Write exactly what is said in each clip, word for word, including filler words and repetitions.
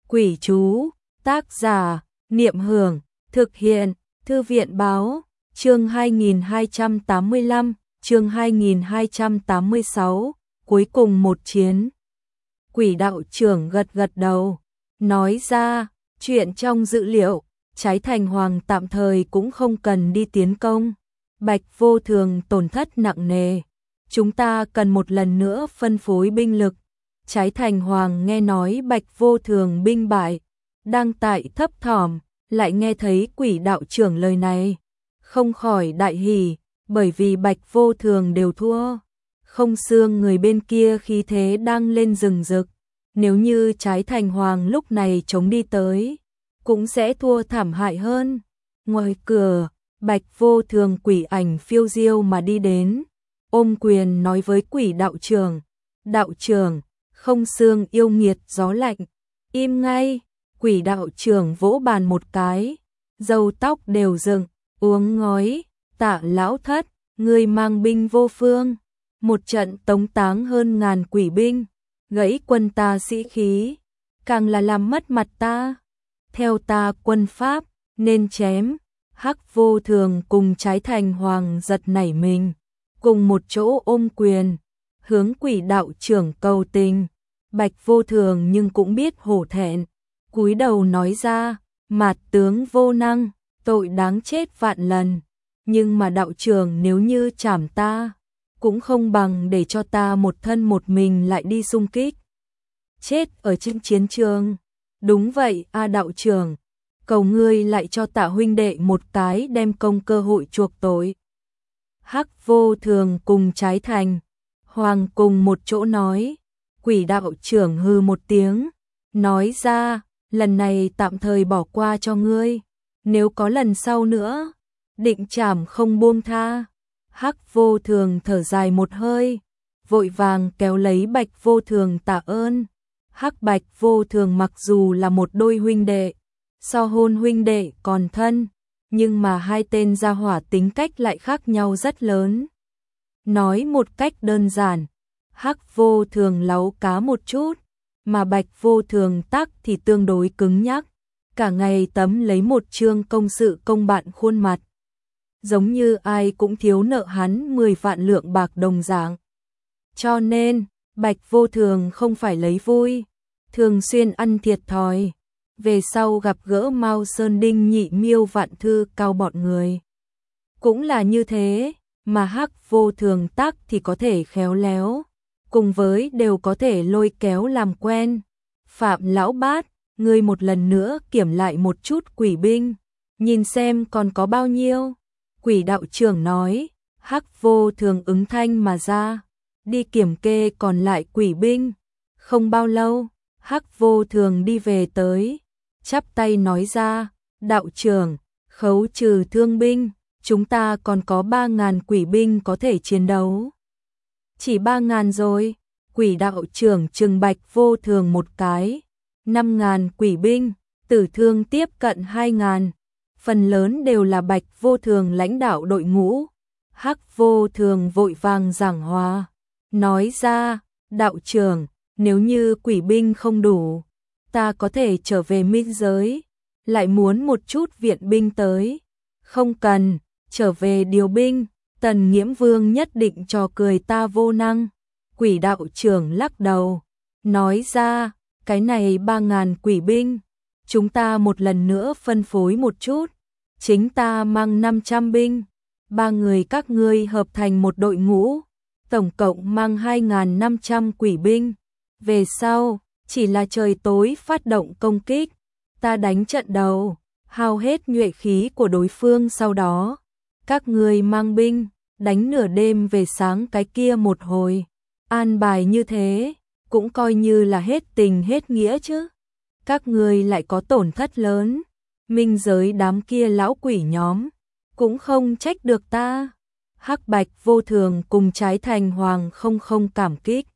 Quỷ chú, tác giả, Niệm Hưởng, thực hiện, Thư viện báo, chương hai nghìn hai trăm tám mươi lăm, chương hai nghìn hai trăm tám mươi sáu, cuối cùng một chiến. Quỷ đạo trưởng gật gật đầu, nói ra, chuyện trong dữ liệu, Trái Thành Hoàng tạm thời cũng không cần đi tiến công. Bạch Vô Thường tổn thất nặng nề, chúng ta cần một lần nữa phân phối binh lực. Trái Thành Hoàng nghe nói Bạch Vô Thường binh bại, đang tại thấp thỏm, lại nghe thấy quỷ đạo trưởng lời này, không khỏi đại hỉ, bởi vì Bạch Vô Thường đều thua. Không xương người bên kia khí thế đang lên rừng rực, nếu như Trái Thành Hoàng lúc này chống đi tới, cũng sẽ thua thảm hại hơn. Ngoài cửa, Bạch Vô Thường quỷ ảnh phiêu diêu mà đi đến, ôm quyền nói với quỷ đạo trưởng, đạo trưởng, không xương yêu nghiệt gió lạnh, im ngay. Quỷ đạo trưởng vỗ bàn một cái, râu tóc đều dựng, uống ngói, Tạ lão thất, người mang binh vô phương, một trận tống táng hơn ngàn quỷ binh, gãy quân ta sĩ khí, càng là làm mất mặt ta. Theo ta quân pháp, nên chém. Hắc Vô Thường cùng Trái Thành Hoàng giật nảy mình, cùng một chỗ ôm quyền, hướng quỷ đạo trưởng cầu tình. Bạch Vô Thường nhưng cũng biết hổ thẹn, cúi đầu nói ra, mạt tướng vô năng, tội đáng chết vạn lần, nhưng mà đạo trưởng nếu như trảm ta, cũng không bằng để cho ta một thân một mình lại đi xung kích, chết ở trên chiến trường. Đúng vậy a đạo trưởng, cầu ngươi lại cho Tạ huynh đệ một cái đem công cơ hội chuộc tội. Hắc Vô Thường cùng Trái Thành Hoàng cùng một chỗ nói. Quỷ đạo trưởng hừ một tiếng, nói ra, lần này tạm thời bỏ qua cho ngươi, nếu có lần sau nữa, định trảm không buông tha. Hắc Vô Thường thở dài một hơi, vội vàng kéo lấy Bạch Vô Thường tạ ơn. Hắc Bạch Vô Thường mặc dù là một đôi huynh đệ, so hôn huynh đệ còn thân, nhưng mà hai tên gia hỏa tính cách lại khác nhau rất lớn. Nói một cách đơn giản, Hắc Vô Thường láu cá một chút, mà Bạch Vô Thường tắc thì tương đối cứng nhắc, cả ngày tấm lấy một chương công sự công bạn khuôn mặt, giống như ai cũng thiếu nợ hắn mười vạn lượng bạc đồng dạng. Cho nên, Bạch Vô Thường không phải lấy vui, thường xuyên ăn thiệt thòi. Về sau gặp gỡ Mao Sơn Đinh Nhị Miêu Vạn Thư Cao bọn người, cũng là như thế, mà Hắc Vô Thường tắc thì có thể khéo léo, cùng với đều có thể lôi kéo làm quen. Phạm lão bát, ngươi một lần nữa kiểm lại một chút quỷ binh, nhìn xem còn có bao nhiêu. Quỷ đạo trưởng nói. Hắc Vô Thường ứng thanh mà ra, đi kiểm kê còn lại quỷ binh. Không bao lâu, Hắc Vô Thường đi về tới, chắp tay nói ra, đạo trưởng, khấu trừ thương binh, chúng ta còn có ba ngàn quỷ binh có thể chiến đấu. Chỉ ba ngàn rồi. Quỷ đạo trưởng trừng Bạch Vô Thường một cái. Năm ngàn quỷ binh, tử thương tiếp cận hai ngàn, phần lớn đều là Bạch Vô Thường lãnh đạo đội ngũ. Hắc Vô Thường vội vàng giảng hòa, nói ra, đạo trưởng, nếu như quỷ binh không đủ, ta có thể trở về minh giới, lại muốn một chút viện binh tới. Không cần, trở về điều binh, Tần Nghiễm Vương nhất định cho cười ta vô năng. Quỷ đạo trưởng lắc đầu, nói ra, cái này ba ngàn quỷ binh, chúng ta một lần nữa phân phối một chút, chính ta mang năm trăm binh, ba người các ngươi hợp thành một đội ngũ, tổng cộng mang hai ngàn năm trăm quỷ binh. Về sau, chỉ là trời tối phát động công kích, ta đánh trận đầu, hao hết nhuệ khí của đối phương, sau đó các ngươi mang binh, đánh nửa đêm về sáng cái kia một hồi. An bài như thế, cũng coi như là hết tình hết nghĩa chứ. Các ngươi lại có tổn thất lớn, minh giới đám kia lão quỷ nhóm, cũng không trách được ta. Hắc Bạch Vô Thường cùng Trái Thành Hoàng không không cảm kích.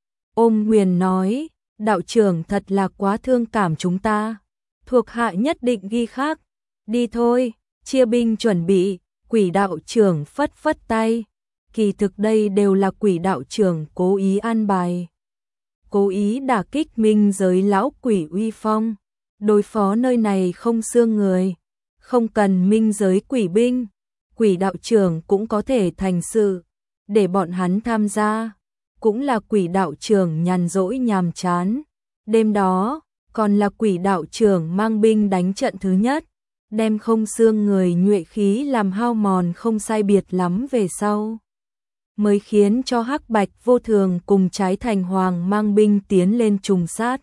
Ôm Huyền nói, đạo trưởng thật là quá thương cảm chúng ta, thuộc hạ nhất định ghi khắc. Đi thôi, chia binh chuẩn bị. Quỷ đạo trưởng phất phất tay, kỳ thực đây đều là quỷ đạo trưởng cố ý an bài, cố ý đả kích minh giới lão quỷ uy phong. đối phó nơi này không xương người, không cần minh giới quỷ binh, quỷ đạo trưởng cũng có thể thành sự, để bọn hắn tham gia, cũng là quỷ đạo trưởng nhàn rỗi nhàm chán. Đêm đó, còn là quỷ đạo trưởng mang binh đánh trận thứ nhất, đem không xương người nhuệ khí làm hao mòn không sai biệt lắm về sau, mới khiến cho Hắc Bạch Vô Thường cùng Trái Thành Hoàng mang binh tiến lên trùng sát.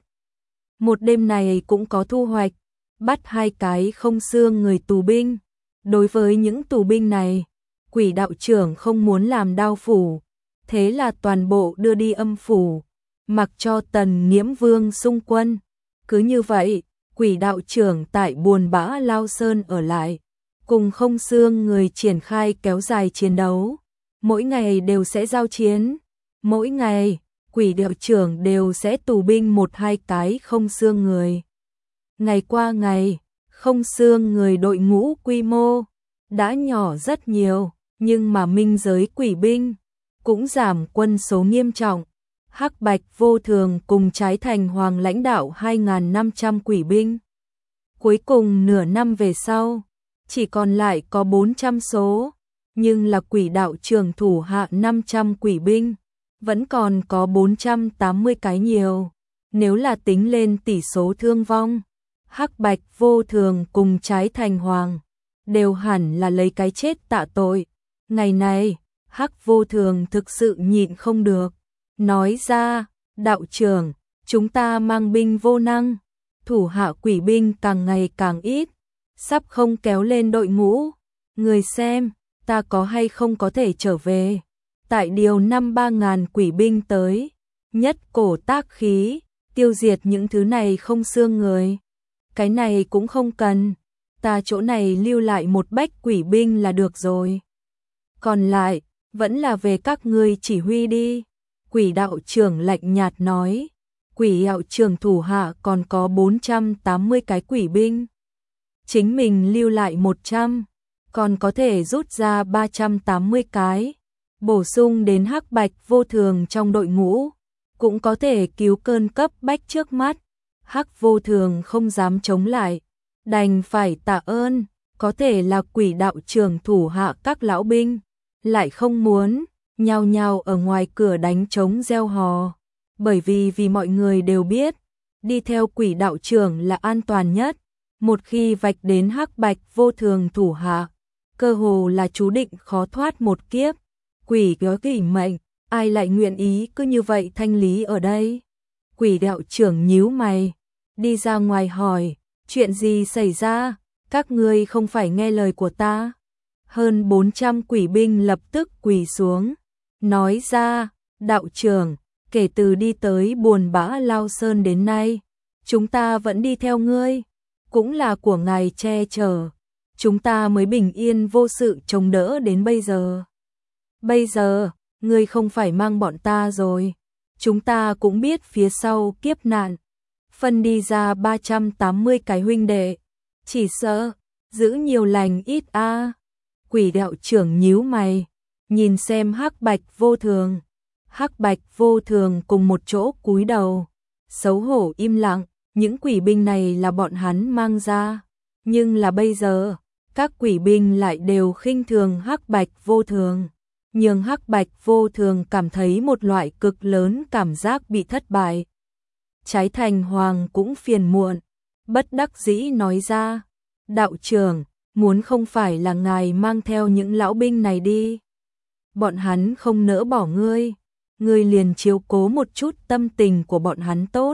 Một đêm này cũng có thu hoạch, bắt hai cái không xương người tù binh. Đối với những tù binh này, quỷ đạo trưởng không muốn làm đao phủ, thế là toàn bộ đưa đi âm phủ, mặc cho Tần Nghiễm Vương xung quân. Cứ như vậy, quỷ đạo trưởng tại Buồn Bã Lao Sơn ở lại, cùng không xương người triển khai kéo dài chiến đấu. Mỗi ngày đều sẽ giao chiến, mỗi ngày, quỷ đạo trưởng đều sẽ tù binh một hai cái không xương người. Ngày qua ngày, không xương người đội ngũ quy mô đã nhỏ rất nhiều, nhưng mà minh giới quỷ binh cũng giảm quân số nghiêm trọng. Hắc Bạch Vô Thường cùng Trái Thành Hoàng lãnh đạo hai nghìn năm trăm quỷ binh. Cuối cùng nửa năm về sau, chỉ còn lại có bốn trăm số, nhưng là quỷ đạo trưởng thủ hạ năm trăm quỷ binh, vẫn còn có bốn trăm tám mươi cái nhiều. Nếu là tính lên tỷ số thương vong, Hắc Bạch Vô Thường cùng Trái Thành Hoàng đều hẳn là lấy cái chết tạ tội. Ngày này, Hắc Vô Thường thực sự nhịn không được, nói ra, đạo trưởng, chúng ta mang binh vô năng, thủ hạ quỷ binh càng ngày càng ít, sắp không kéo lên đội ngũ, người xem, ta có hay không có thể trở về, tại điều năm ba ngàn quỷ binh tới, nhất cổ tác khí, tiêu diệt những thứ này không xương người. Cái này cũng không cần, ta chỗ này lưu lại một bách quỷ binh là được rồi. Còn lại, vẫn là về các ngươi chỉ huy đi. Quỷ đạo trưởng lạnh nhạt nói, quỷ đạo trưởng thủ hạ còn có bốn trăm tám mươi cái quỷ binh. Chính mình lưu lại một trăm, còn có thể rút ra ba trăm tám mươi cái, bổ sung đến Hắc Bạch Vô Thường trong đội ngũ, cũng có thể cứu cơn cấp bách trước mắt. Hắc Vô Thường không dám chống lại, đành phải tạ ơn, có thể là quỷ đạo trưởng thủ hạ các lão binh, lại không muốn, nhao nhao ở ngoài cửa đánh trống reo hò, bởi vì vì mọi người đều biết, đi theo quỷ đạo trưởng là an toàn nhất, một khi vạch đến Hắc Bạch Vô Thường thủ hạ, cơ hồ là chú định khó thoát một kiếp. Quỷ có kỷ mệnh, ai lại nguyện ý cứ như vậy thanh lý ở đây? Quỷ đạo trưởng nhíu mày, đi ra ngoài hỏi, chuyện gì xảy ra, các ngươi không phải nghe lời của ta? Hơn bốn trăm quỷ binh lập tức quỳ xuống, nói ra, đạo trưởng, kể từ đi tới Buồn Bã Lao Sơn đến nay, chúng ta vẫn đi theo ngươi, cũng là của ngài che chở, chúng ta mới bình yên vô sự chống đỡ đến bây giờ. Bây giờ, ngươi không phải mang bọn ta rồi, chúng ta cũng biết phía sau kiếp nạn, phân đi ra ba trăm tám mươi cái huynh đệ, chỉ sợ, giữ nhiều lành ít a. Quỷ đạo trưởng nhíu mày, nhìn xem Hắc Bạch Vô Thường. Hắc Bạch Vô Thường cùng một chỗ cúi đầu, xấu hổ im lặng, những quỷ binh này là bọn hắn mang ra, nhưng là bây giờ, các quỷ binh lại đều khinh thường Hắc Bạch Vô Thường, nhưng Hắc Bạch Vô Thường cảm thấy một loại cực lớn cảm giác bị thất bại. Trái Thành Hoàng cũng phiền muộn, bất đắc dĩ nói ra, đạo trưởng, muốn không phải là ngài mang theo những lão binh này đi, bọn hắn không nỡ bỏ ngươi, ngươi liền chiếu cố một chút tâm tình của bọn hắn tốt.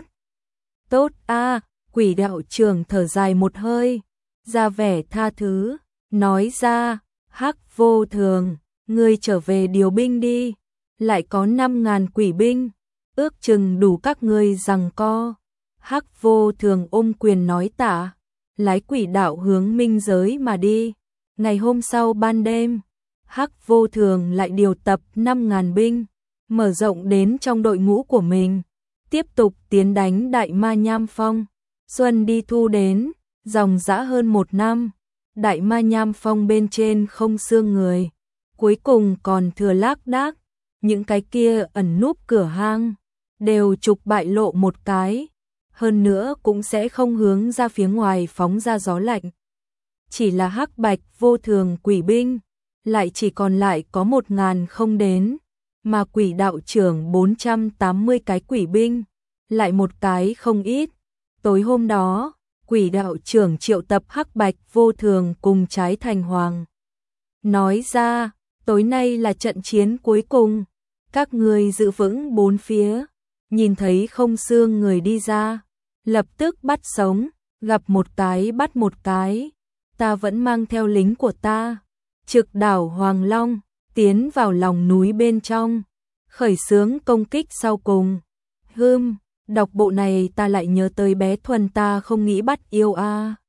Tốt a, quỷ đạo trưởng thở dài một hơi, ra vẻ tha thứ, nói ra, Hắc Vô Thường, ngươi trở về điều binh đi, lại có năm ngàn quỷ binh, ước chừng đủ các ngươi giằng co. Hắc Vô Thường ôm quyền nói tạ, lái quỷ đạo hướng minh giới mà đi. Ngày hôm sau ban đêm, Hắc Vô Thường lại điều tập năm ngàn binh, mở rộng đến trong đội ngũ của mình, tiếp tục tiến đánh Đại Ma Nham Phong. Xuân đi thu đến, dòng dã hơn một năm, Đại Ma Nham Phong bên trên không xương người, cuối cùng còn thừa lác đác, những cái kia ẩn núp cửa hang, đều trục bại lộ một cái. hơn nữa cũng sẽ không hướng ra phía ngoài phóng ra gió lạnh. Chỉ là hắc bạch vô thường quỷ binh, lại chỉ còn lại có một ngàn không đến, mà quỷ đạo trưởng bốn trăm tám mươi cái quỷ binh, lại một cái không ít. Tối hôm đó, quỷ đạo trưởng triệu tập hắc bạch vô thường cùng trái thành hoàng. Nói ra, tối nay là trận chiến cuối cùng, các người giữ vững bốn phía, nhìn thấy không xương người đi ra, lập tức bắt sống, gặp một cái bắt một cái, ta vẫn mang theo lính của ta, trực đảo Hoàng Long, tiến vào lòng núi bên trong, khởi xướng công kích sau cùng. Hưm, đọc bộ này ta lại nhớ tới bé Thuần ta không nghĩ bắt yêu a.